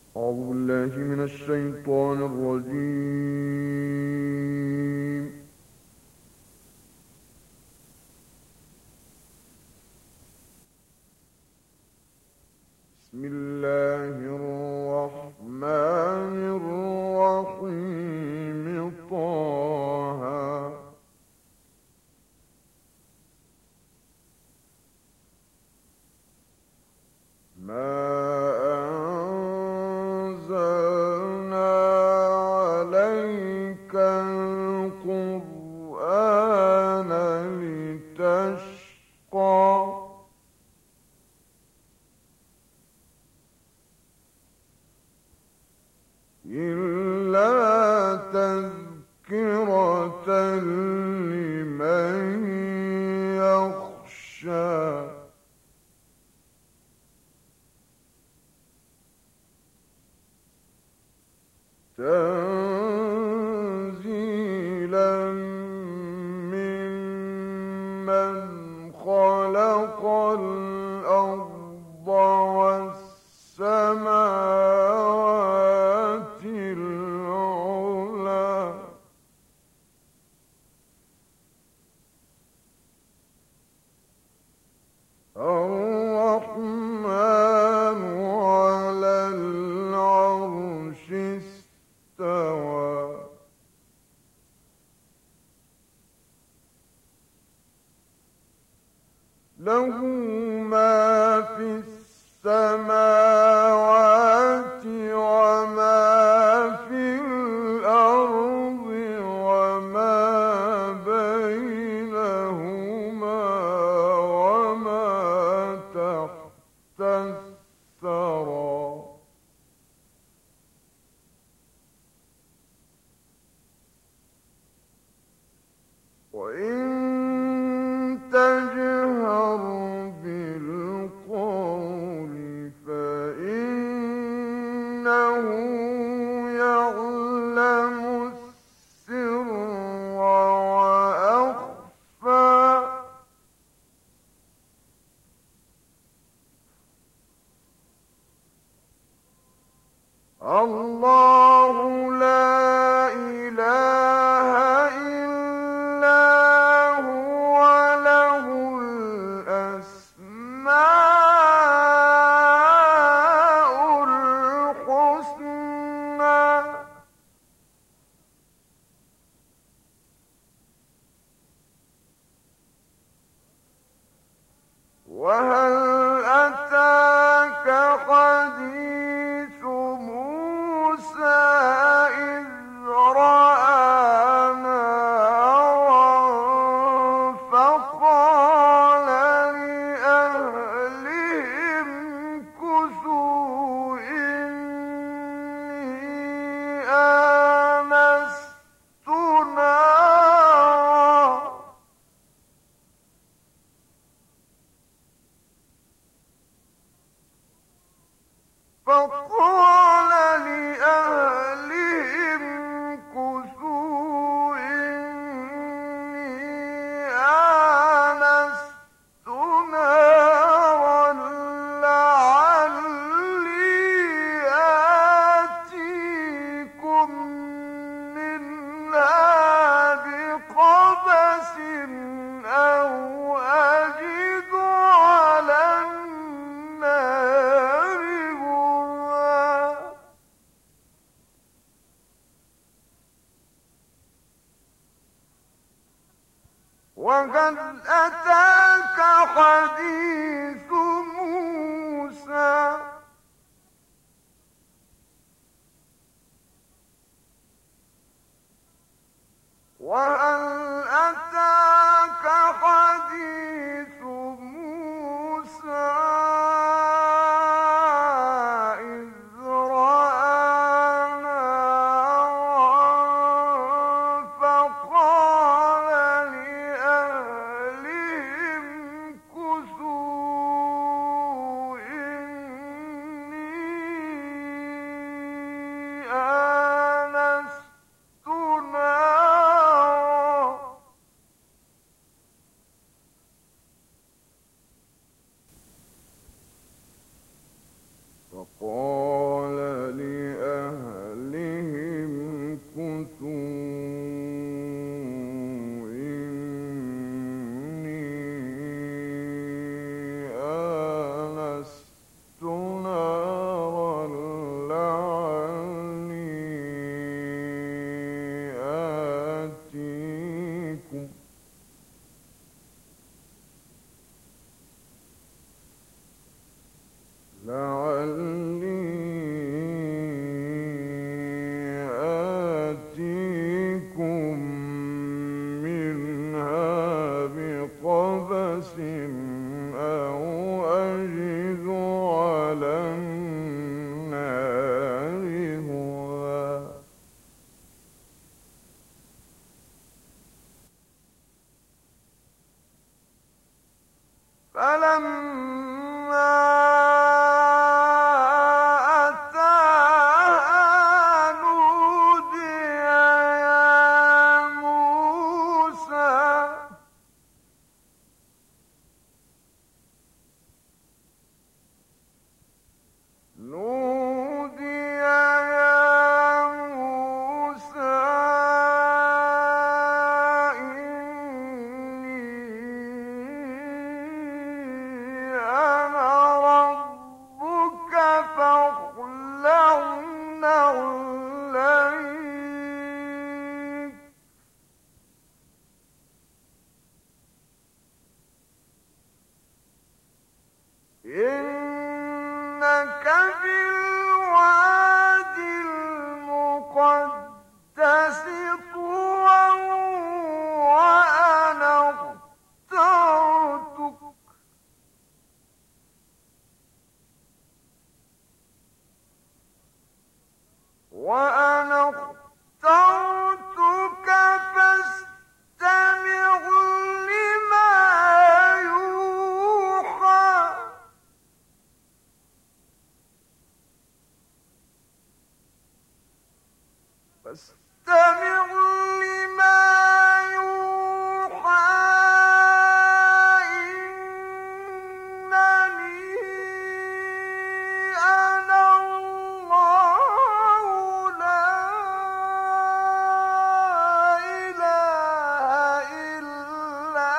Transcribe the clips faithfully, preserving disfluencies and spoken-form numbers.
أعوذ بالله من الشيطان الرجيم. بسم الله الرحمن الرحيم. طه. ما أنزلنا عليك القرآن لتشقى إلا تذكرة لمن يخشى. تنزيلا ممن خلق الأرض والسماوات العلى. الرحمن على العرش استوى. له ما في السماوات وما في الأرض وما بينهما وما تحت الثرى. وإن تجهر بالقول فإنه يعلم السر وأخفى. الله لا إله إلا هو له الأسماء الحسنى. وهل أتاك حديث موسى إذ رأى نارا فقال لأهلهم كثوا إني آنست نارا. فقال لأهلهم كثوا إني آنست نارا لعلي آتيكم منها بقبس أو أجد على النار هدى. وقد أتاك حديث موسى. وهل أتاك حديث موسى إذ رأى نارا فقال لأهلهم كثوا إني آنست نارا. فقال لعلي آتيكم منها بقبس أو أجد على النار هدى. فلما إنك بالواد المقدس طوى وأنا اخترتك وأنا اخترتك فاستمع لما يوحى. فاستمع لما يوحى إنني أنا الله لا إله إلا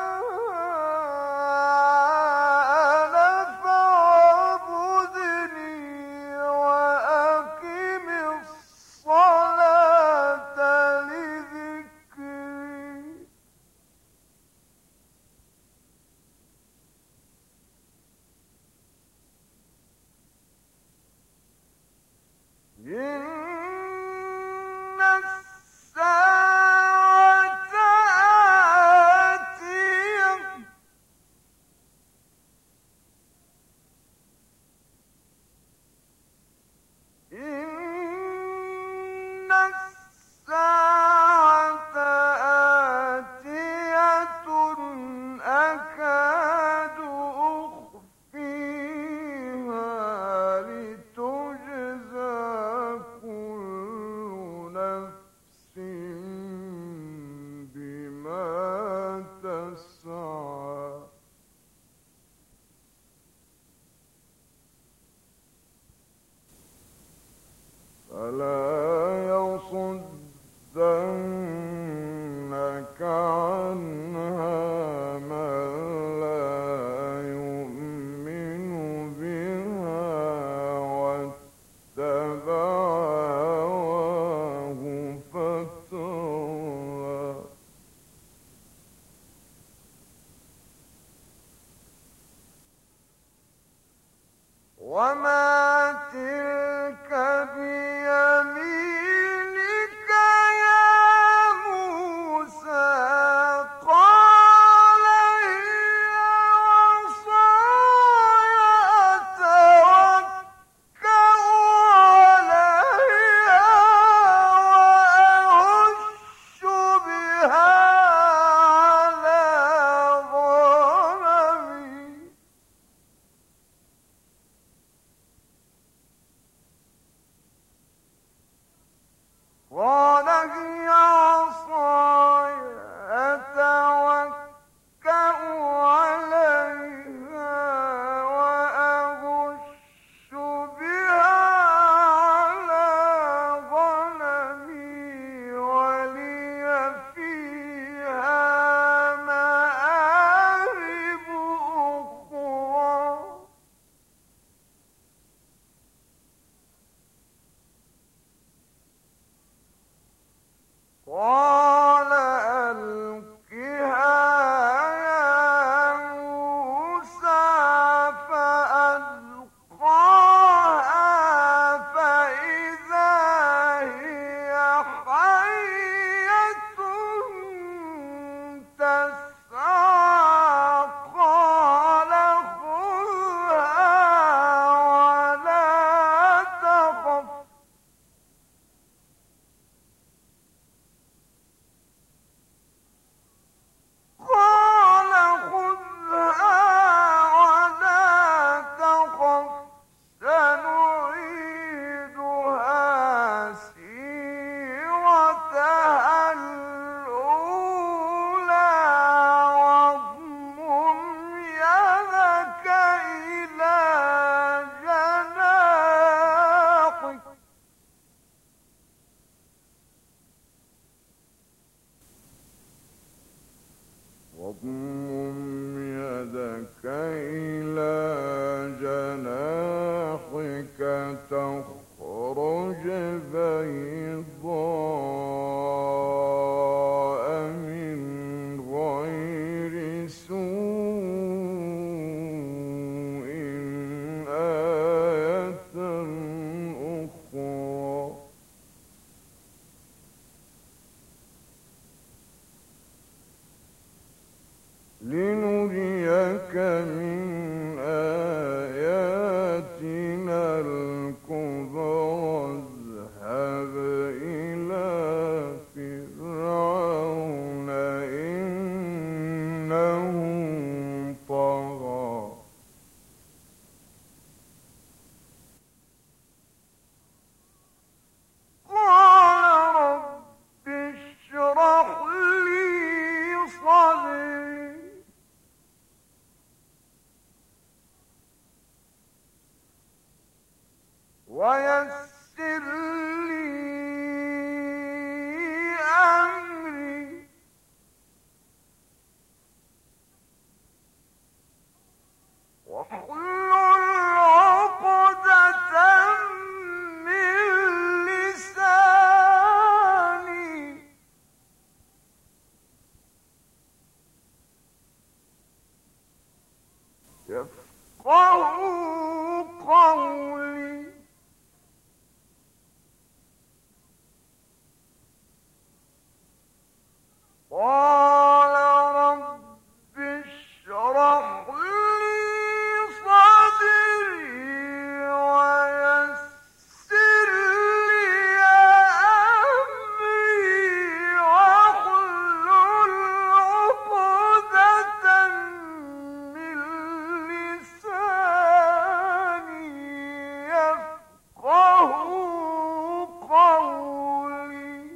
أنا فاعبدني وأقم الصلاة لذكري. إن الساعة آتية إن الساعة آتية أكاد أخفيها لتجزى كل نفس بما تسعى. فلا يصدنك عنها من لا يؤمن بها واتبع هواه فتغوى. وما تلك بيمينك يا موسى. قال هي عصاي أتوكأ عليها وأهش بها على غنمي ويسر لي أمري واحلل عقدة من لساني يفقهوا قولي. قال رب اشرح لي صدري ويسر لي أمري واحلل عقدة من لساني يفقهوا قولي.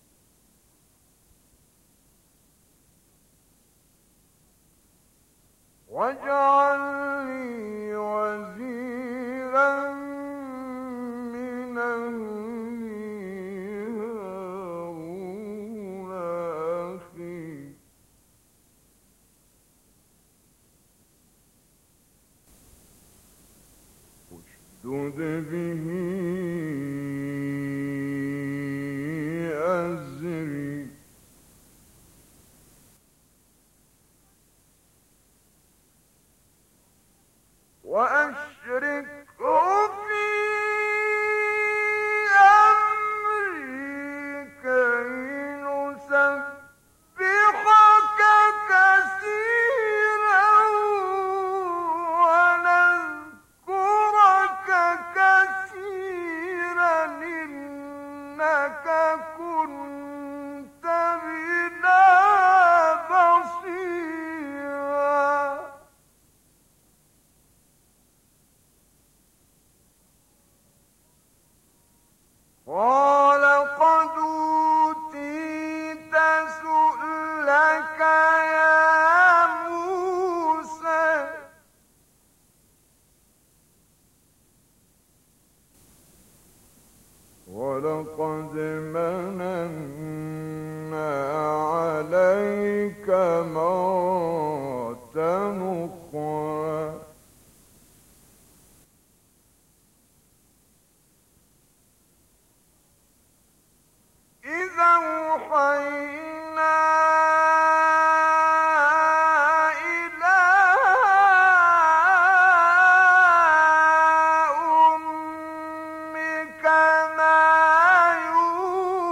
واجعل لي وزيرا من أهلي هارون أخي اشدد به أزري وأشركه في أمري كي نسبحك كثيرا ونذكرك كثيرا إنك كنت بنا بصيرا. قال قد أوتيت سؤلك يا موسى ولقد مننا عليك مرة أخرى إذا أوحينا إلى أمك ما يوحى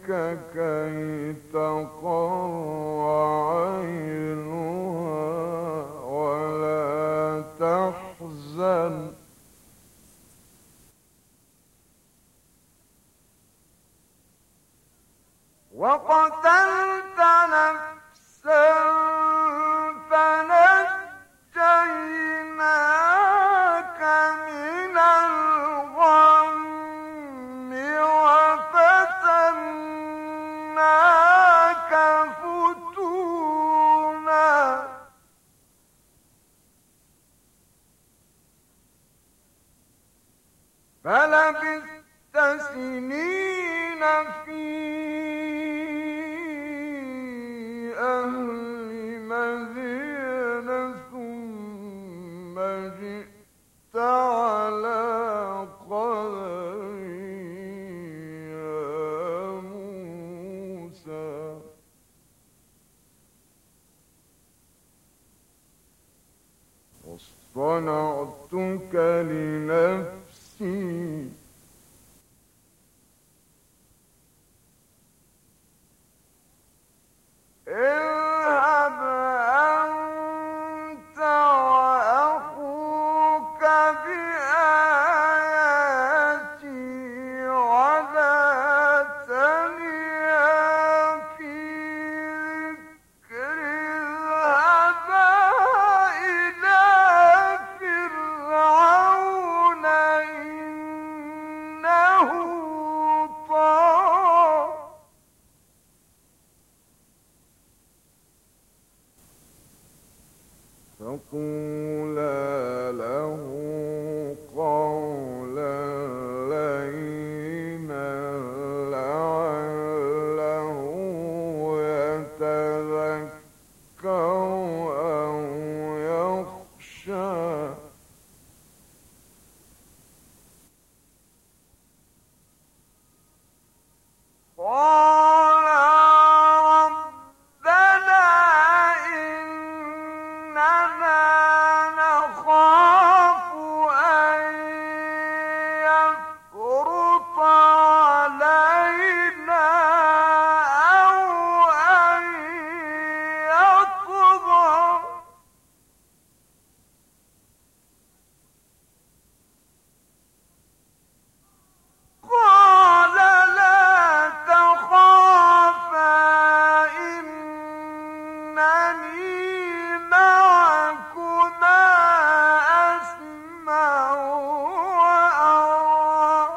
كي تقر عينها ولا تحزن وقتلت نفسا فنجيناك من الغم وفتناك فتونا فلبثت سنين في أهل مدين ثم جئت على قدري يا موسى واصطنعتك لنفسي اذهب أنت وأخوك بآياتي ولا تنيا في ذكري اذهبا إلى فرعون إنه طغى فقولا له قولا لينا لعله يتذكر أو يخشى قال ربنا إننا نخاف أن يفرط علينا أو أن يطغى قال لا تخافا إنني معكما أسمع وأرى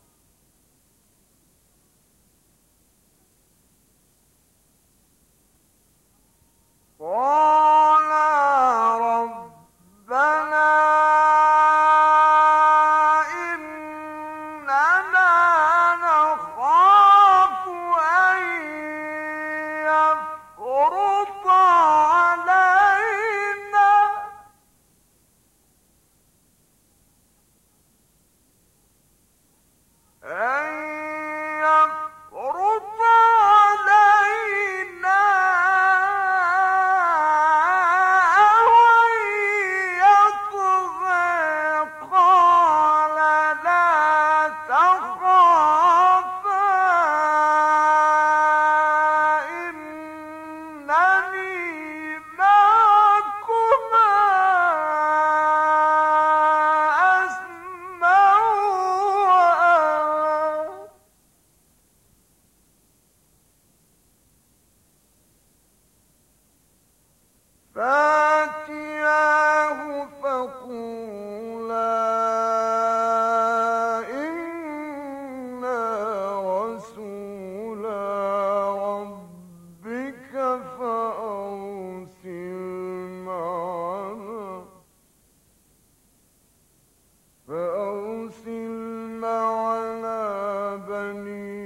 قال ربنا إننا نخاف أن يفرط علينا أن يفرط علينا أو يطغى قال لا تخافا إنني معكما أسمع وأرى فاتياه فقولا إنا رسولا ربك فأرسل معنا فأرسل معنا بني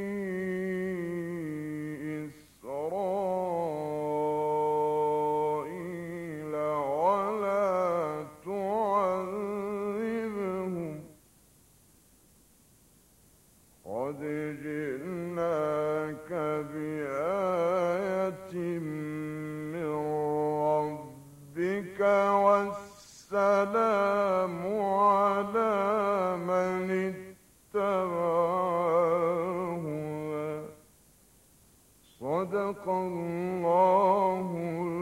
إسرائيل ولا تعذبهم قد جئناك بآية من ربك والسلام على من اتبع الهدى صدق الله